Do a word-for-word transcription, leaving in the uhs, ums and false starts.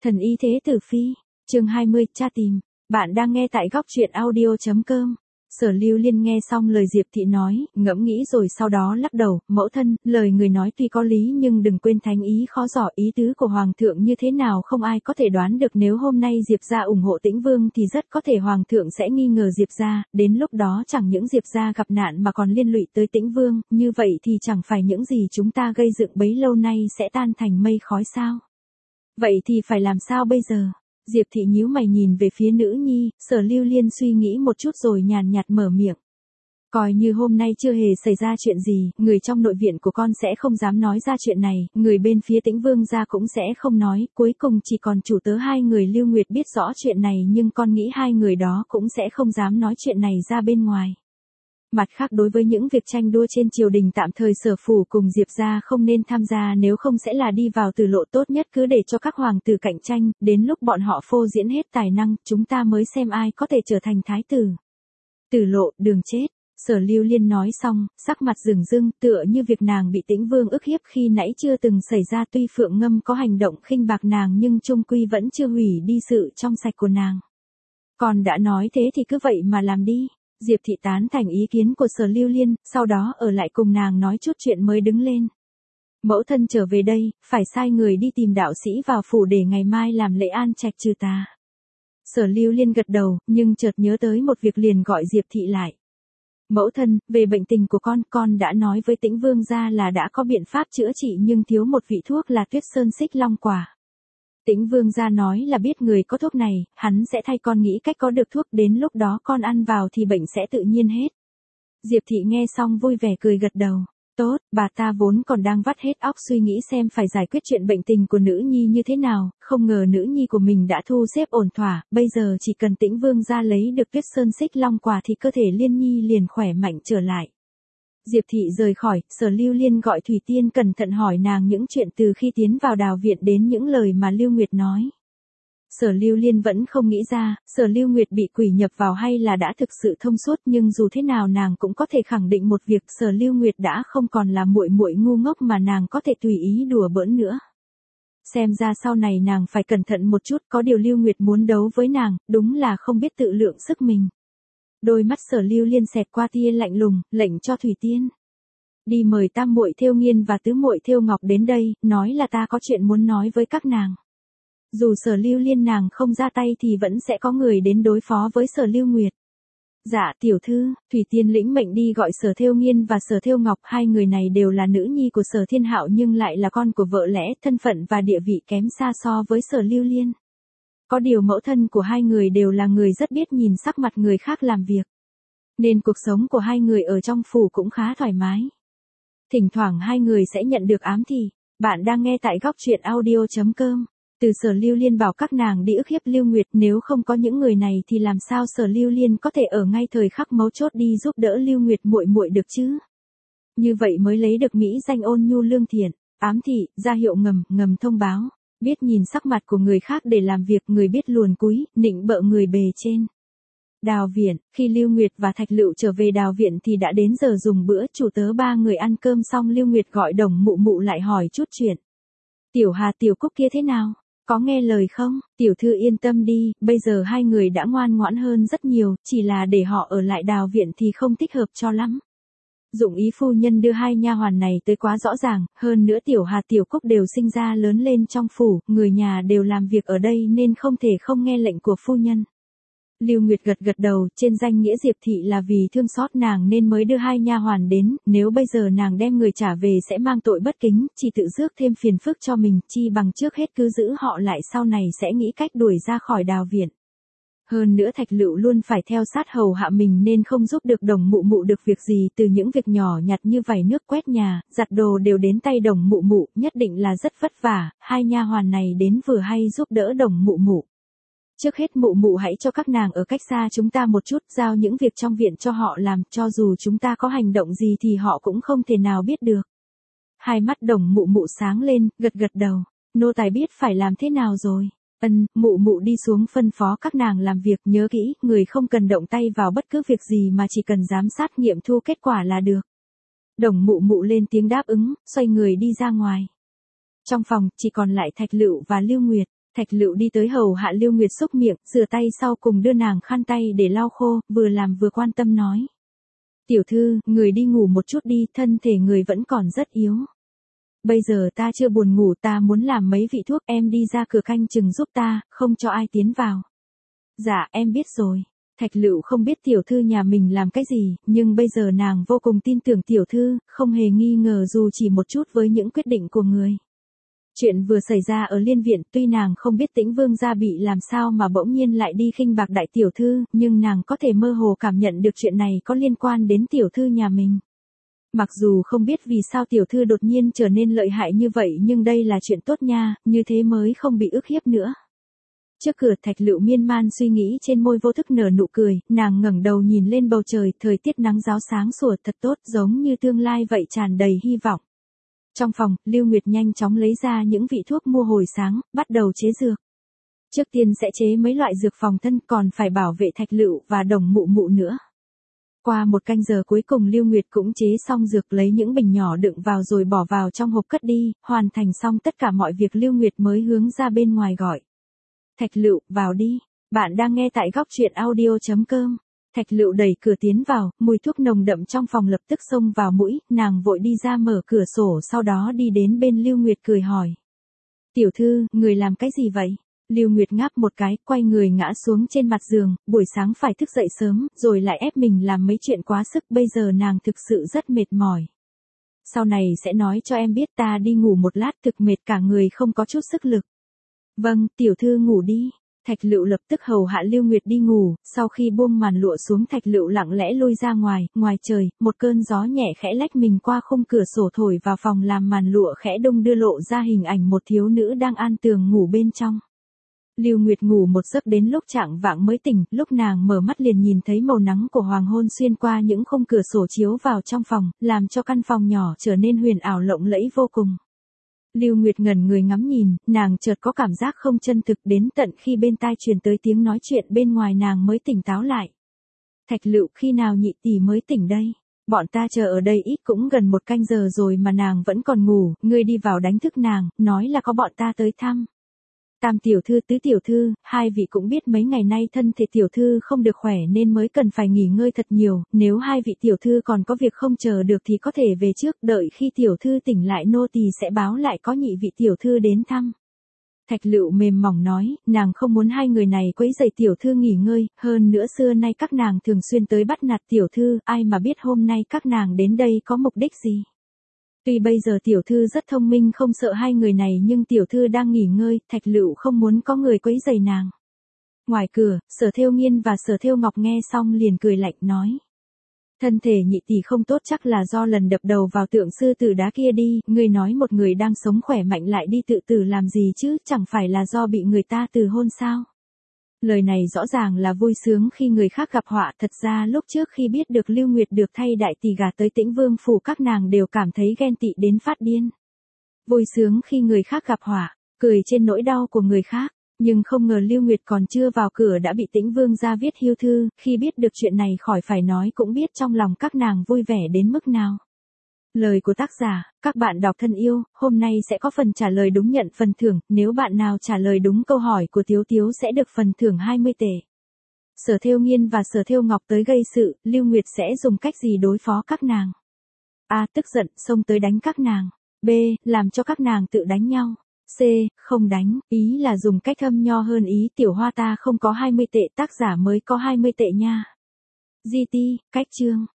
Thần y thế tử phi, chương hai mươi, tra tìm. Bạn đang nghe tại góc truyện audio chấm com. Sở Lưu Liên nghe xong lời Diệp Thị nói, ngẫm nghĩ rồi sau đó lắc đầu, mẫu thân, lời người nói tuy có lý nhưng đừng quên thánh ý khó dò, ý tứ của Hoàng thượng như thế nào không ai có thể đoán được. Nếu hôm nay Diệp gia ủng hộ Tĩnh Vương thì rất có thể Hoàng thượng sẽ nghi ngờ Diệp gia, đến lúc đó chẳng những Diệp gia gặp nạn mà còn liên lụy tới Tĩnh Vương, như vậy thì chẳng phải những gì chúng ta gây dựng bấy lâu nay sẽ tan thành mây khói sao? Vậy thì phải làm sao bây giờ? Diệp Thị nhíu mày nhìn về phía nữ nhi, Sở Lưu Liên suy nghĩ một chút rồi nhàn nhạt mở miệng. Coi như hôm nay chưa hề xảy ra chuyện gì, người trong nội viện của con sẽ không dám nói ra chuyện này, người bên phía Tĩnh Vương gia cũng sẽ không nói, cuối cùng chỉ còn chủ tớ hai người Lưu Nguyệt biết rõ chuyện này nhưng con nghĩ hai người đó cũng sẽ không dám nói chuyện này ra bên ngoài. Mặt khác đối với những việc tranh đua trên triều đình tạm thời Sở phủ cùng Diệp gia không nên tham gia, nếu không sẽ là đi vào từ lộ tốt nhất, cứ để cho các hoàng tử cạnh tranh, đến lúc bọn họ phô diễn hết tài năng, chúng ta mới xem ai có thể trở thành thái tử. Tử lộ, đường chết. Sở Lưu Liên nói xong, sắc mặt rừng rưng, tựa như việc nàng bị Tĩnh Vương ức hiếp khi nãy chưa từng xảy ra. Tuy Phượng Ngâm có hành động khinh bạc nàng nhưng chung quy vẫn chưa hủy đi sự trong sạch của nàng. Còn đã nói thế thì cứ vậy mà làm đi. Diệp Thị tán thành ý kiến của Sở Lưu Liên, sau đó ở lại cùng nàng nói chút chuyện mới đứng lên. Mẫu thân trở về đây, phải sai người đi tìm đạo sĩ vào phủ để ngày mai làm lễ an trạch trừ tà. Sở Lưu Liên gật đầu, nhưng chợt nhớ tới một việc liền gọi Diệp Thị lại. Mẫu thân, về bệnh tình của con, con đã nói với Tĩnh Vương gia là đã có biện pháp chữa trị nhưng thiếu một vị thuốc là Tuyết Sơn Xích Long Quả. Tĩnh Vương gia nói là biết người có thuốc này, hắn sẽ thay con nghĩ cách có được thuốc, đến lúc đó con ăn vào thì bệnh sẽ tự nhiên hết. Diệp Thị nghe xong vui vẻ cười gật đầu. Tốt, bà ta vốn còn đang vắt hết óc suy nghĩ xem phải giải quyết chuyện bệnh tình của nữ nhi như thế nào, không ngờ nữ nhi của mình đã thu xếp ổn thỏa, bây giờ chỉ cần Tĩnh Vương gia lấy được Tuyết Sơn Xích Long Quả thì cơ thể Liên nhi liền khỏe mạnh trở lại. Diệp Thị rời khỏi, Sở Lưu Liên gọi Thủy Tiên cẩn thận hỏi nàng những chuyện từ khi tiến vào đào viện đến những lời mà Lưu Nguyệt nói. Sở Lưu Liên vẫn không nghĩ ra, Sở Lưu Nguyệt bị quỷ nhập vào hay là đã thực sự thông suốt, nhưng dù thế nào nàng cũng có thể khẳng định một việc, Sở Lưu Nguyệt đã không còn là muội muội ngu ngốc mà nàng có thể tùy ý đùa bỡn nữa. Xem ra sau này nàng phải cẩn thận một chút, có điều Lưu Nguyệt muốn đấu với nàng, đúng là không biết tự lượng sức mình. Đôi mắt Sở Lưu Liên xẹt qua tia lạnh lùng, lệnh cho Thủy Tiên đi mời tam muội Thêu Nghiên và tứ muội Thêu Ngọc đến đây, nói là ta có chuyện muốn nói với các nàng. Dù Sở Lưu Liên nàng không ra tay thì vẫn sẽ có người đến đối phó với Sở Lưu Nguyệt. Dạ tiểu thư, Thủy Tiên lĩnh mệnh đi gọi Sở Thêu Nghiên và Sở Thêu Ngọc, hai người này đều là nữ nhi của Sở Thiên Hạo nhưng lại là con của vợ lẽ, thân phận và địa vị kém xa so với Sở Lưu Liên. Có điều mẫu thân của hai người đều là người rất biết nhìn sắc mặt người khác làm việc, nên cuộc sống của hai người ở trong phủ cũng khá thoải mái. Thỉnh thoảng hai người sẽ nhận được ám thị. Bạn đang nghe tại góc truyện audio chấm com. Từ Sở Lưu Liên bảo các nàng đi ức hiếp Lưu Nguyệt, nếu không có những người này thì làm sao Sở Lưu Liên có thể ở ngay thời khắc mấu chốt đi giúp đỡ Lưu Nguyệt muội muội được chứ? Như vậy mới lấy được mỹ danh ôn nhu lương thiện. Ám thị, ra hiệu ngầm, ngầm thông báo. Biết nhìn sắc mặt của người khác để làm việc, người biết luồn cúi, nịnh bợ người bề trên. Đào viện, khi Lưu Nguyệt và Thạch Lựu trở về đào viện thì đã đến giờ dùng bữa, chủ tớ ba người ăn cơm xong Lưu Nguyệt gọi Đồng Mụ Mụ lại hỏi chút chuyện. Tiểu Hà Tiểu Cúc kia thế nào? Có nghe lời không? Tiểu thư yên tâm đi, bây giờ hai người đã ngoan ngoãn hơn rất nhiều, chỉ là để họ ở lại đào viện thì không thích hợp cho lắm. Dụng ý phu nhân đưa hai nha hoàn này tới quá rõ ràng, hơn nữa Tiểu Hà Tiểu Cúc đều sinh ra lớn lên trong phủ, người nhà đều làm việc ở đây nên không thể không nghe lệnh của phu nhân. Lưu Nguyệt gật gật đầu, trên danh nghĩa Diệp Thị là vì thương xót nàng nên mới đưa hai nha hoàn đến, nếu bây giờ nàng đem người trả về sẽ mang tội bất kính, chỉ tự rước thêm phiền phức cho mình, chi bằng trước hết cứ giữ họ lại, sau này sẽ nghĩ cách đuổi ra khỏi đào viện. Hơn nữa Thạch Lựu luôn phải theo sát hầu hạ mình nên không giúp được Đồng Mụ Mụ được việc gì, từ những việc nhỏ nhặt như vẩy nước quét nhà, giặt đồ đều đến tay Đồng Mụ Mụ, nhất định là rất vất vả, hai nha hoàn này đến vừa hay giúp đỡ Đồng Mụ Mụ. Trước hết Mụ Mụ hãy cho các nàng ở cách xa chúng ta một chút, giao những việc trong viện cho họ làm, cho dù chúng ta có hành động gì thì họ cũng không thể nào biết được. Hai mắt Đồng Mụ Mụ sáng lên, gật gật đầu, nô tài biết phải làm thế nào rồi. Ân, Mụ Mụ đi xuống phân phó các nàng làm việc, nhớ kỹ, người không cần động tay vào bất cứ việc gì mà chỉ cần giám sát nghiệm thu kết quả là được. Đồng Mụ Mụ lên tiếng đáp ứng, xoay người đi ra ngoài. Trong phòng, chỉ còn lại Thạch Lựu và Lưu Nguyệt. Thạch Lựu đi tới hầu hạ Lưu Nguyệt xúc miệng, rửa tay sau cùng đưa nàng khăn tay để lau khô, vừa làm vừa quan tâm nói. Tiểu thư, người đi ngủ một chút đi, thân thể người vẫn còn rất yếu. Bây giờ ta chưa buồn ngủ, ta muốn làm mấy vị thuốc, em đi ra cửa canh chừng giúp ta, không cho ai tiến vào. Dạ, em biết rồi. Thạch Lựu không biết tiểu thư nhà mình làm cái gì, nhưng bây giờ nàng vô cùng tin tưởng tiểu thư, không hề nghi ngờ dù chỉ một chút với những quyết định của người. Chuyện vừa xảy ra ở liên viện, tuy nàng không biết Tĩnh Vương gia bị làm sao mà bỗng nhiên lại đi khinh bạc đại tiểu thư, nhưng nàng có thể mơ hồ cảm nhận được chuyện này có liên quan đến tiểu thư nhà mình. Mặc dù không biết vì sao tiểu thư đột nhiên trở nên lợi hại như vậy, nhưng đây là chuyện tốt nha, như thế mới không bị ức hiếp nữa. Trước cửa, Thạch Lựu miên man suy nghĩ, trên môi vô thức nở nụ cười, nàng ngẩng đầu nhìn lên bầu trời, thời tiết nắng ráo sáng sủa thật tốt, giống như tương lai vậy, tràn đầy hy vọng. Trong phòng, Lưu Nguyệt nhanh chóng lấy ra những vị thuốc mua hồi sáng, bắt đầu chế dược. Trước tiên sẽ chế mấy loại dược phòng thân, còn phải bảo vệ Thạch Lựu và Đồng Mụ Mụ nữa. Qua một canh giờ cuối cùng Lưu Nguyệt cũng chế xong dược, lấy những bình nhỏ đựng vào rồi bỏ vào trong hộp cất đi, hoàn thành xong tất cả mọi việc Lưu Nguyệt mới hướng ra bên ngoài gọi. Thạch Lựu, vào đi. Bạn đang nghe tại góc truyện audio chấm com. Thạch Lựu đẩy cửa tiến vào, mùi thuốc nồng đậm trong phòng lập tức xông vào mũi, nàng vội đi ra mở cửa sổ, sau đó đi đến bên Lưu Nguyệt cười hỏi. Tiểu thư, người làm cái gì vậy? Lưu Nguyệt ngáp một cái, quay người ngã xuống trên mặt giường, buổi sáng phải thức dậy sớm, rồi lại ép mình làm mấy chuyện quá sức, bây giờ nàng thực sự rất mệt mỏi. Sau này sẽ nói cho em biết, ta đi ngủ một lát, thực mệt cả người không có chút sức lực. Vâng, tiểu thư ngủ đi. Thạch Lựu lập tức hầu hạ Lưu Nguyệt đi ngủ, sau khi buông màn lụa xuống Thạch Lựu lặng lẽ lui ra ngoài, ngoài trời, một cơn gió nhẹ khẽ lách mình qua khung cửa sổ thổi vào phòng làm màn lụa khẽ đung đưa lộ ra hình ảnh một thiếu nữ đang an tường ngủ bên trong. Lưu Nguyệt ngủ một giấc đến lúc chạng vạng mới tỉnh, lúc nàng mở mắt liền nhìn thấy màu nắng của hoàng hôn xuyên qua những khung cửa sổ chiếu vào trong phòng, làm cho căn phòng nhỏ trở nên huyền ảo lộng lẫy vô cùng. Lưu Nguyệt ngẩn người ngắm nhìn, nàng chợt có cảm giác không chân thực, đến tận khi bên tai truyền tới tiếng nói chuyện bên ngoài nàng mới tỉnh táo lại. Thạch Lựu, khi nào nhị tỷ mới tỉnh đây? Bọn ta chờ ở đây ít cũng gần một canh giờ rồi mà nàng vẫn còn ngủ, ngươi đi vào đánh thức nàng, nói là có bọn ta tới thăm. Tam tiểu thư, tứ tiểu thư, hai vị cũng biết mấy ngày nay thân thể tiểu thư không được khỏe nên mới cần phải nghỉ ngơi thật nhiều, nếu hai vị tiểu thư còn có việc không chờ được thì có thể về trước, đợi khi tiểu thư tỉnh lại nô tỳ sẽ báo lại có nhị vị tiểu thư đến thăm. Thạch Lựu mềm mỏng nói, nàng không muốn hai người này quấy rầy tiểu thư nghỉ ngơi, hơn nữa xưa nay các nàng thường xuyên tới bắt nạt tiểu thư, ai mà biết hôm nay các nàng đến đây có mục đích gì. Tuy bây giờ tiểu thư rất thông minh không sợ hai người này nhưng tiểu thư đang nghỉ ngơi, Thạch Lựu không muốn có người quấy rầy nàng. Ngoài cửa, Sở Thêu Nghiên và Sở Thêu Ngọc nghe xong liền cười lạnh nói. Thân thể nhị tỷ không tốt chắc là do lần đập đầu vào tượng sư tử đá kia đi, ngươi nói một người đang sống khỏe mạnh lại đi tự tử làm gì chứ, chẳng phải là do bị người ta từ hôn sao? Lời này rõ ràng là vui sướng khi người khác gặp họa, thật ra lúc trước khi biết được Lưu Nguyệt được thay đại tỷ gả tới Tĩnh Vương phủ các nàng đều cảm thấy ghen tị đến phát điên. Vui sướng khi người khác gặp họa, cười trên nỗi đau của người khác, nhưng không ngờ Lưu Nguyệt còn chưa vào cửa đã bị Tĩnh Vương gia viết hiêu thư, khi biết được chuyện này khỏi phải nói cũng biết trong lòng các nàng vui vẻ đến mức nào. Lời của tác giả, các bạn đọc thân yêu, hôm nay sẽ có phần trả lời đúng nhận phần thưởng, nếu bạn nào trả lời đúng câu hỏi của Tiếu Tiếu sẽ được phần thưởng hai mươi tệ. Sở Thêu Nghiên và Sở Thêu Ngọc tới gây sự, Lưu Nguyệt sẽ dùng cách gì đối phó các nàng? A. Tức giận, xông tới đánh các nàng. B. Làm cho các nàng tự đánh nhau. C. Không đánh, ý là dùng cách thâm nho hơn ý tiểu hoa ta không có hai mươi tệ, tác giả mới có hai mươi tệ nha. giê tê, cách chương.